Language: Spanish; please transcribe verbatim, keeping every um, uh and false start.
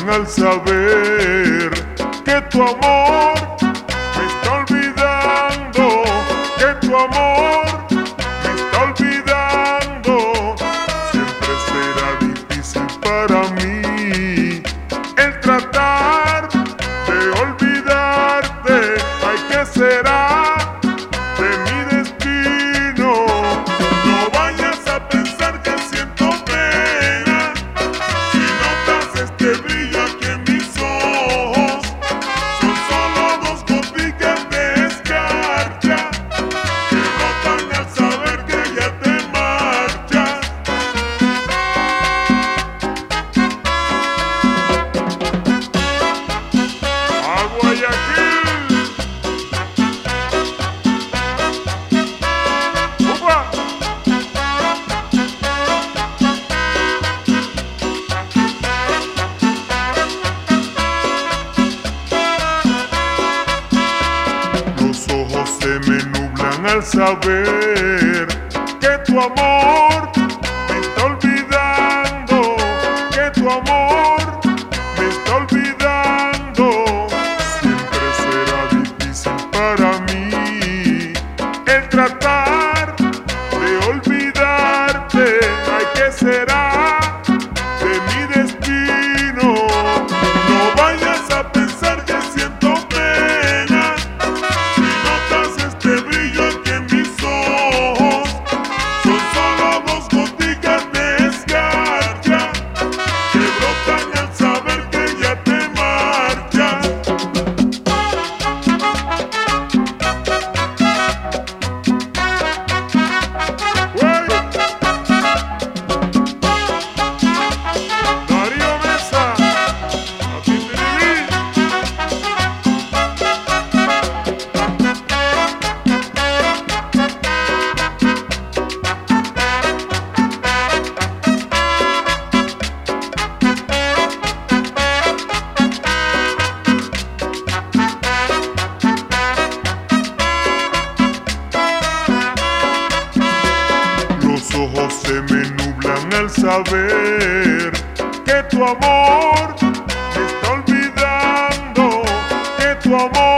nublan al saber que tu amor me está olvidando, que tu amor me está olvidando. Siempre será difícil para mí el tratar de olvidarte. Ay, ¿qué será de mi destino? No vayas a pensar que siento pena si notas este brillo aquí en mis ojos. Son solo dos goticas de escarcha que brotan al saber que ya te marchas. A Guayaquil. ¡Upa! Los ojos se me nublan al saber que tu amor me está olvidando, que tu amor me está olvidando. Siempre será difícil para mí el tratar de olvidarte. Ay, ¿qué será de mi destino? No vayas a pensar que siento pena si notas este brillo aquí en mis ojos. Son solo dos goticas de escarcha que brotan al saber que ya te marchas. ¡Güey! Darío Mesa, a ti te vi. Los ojos se me nublan al saber que tu amor me está olvidando, que tu amor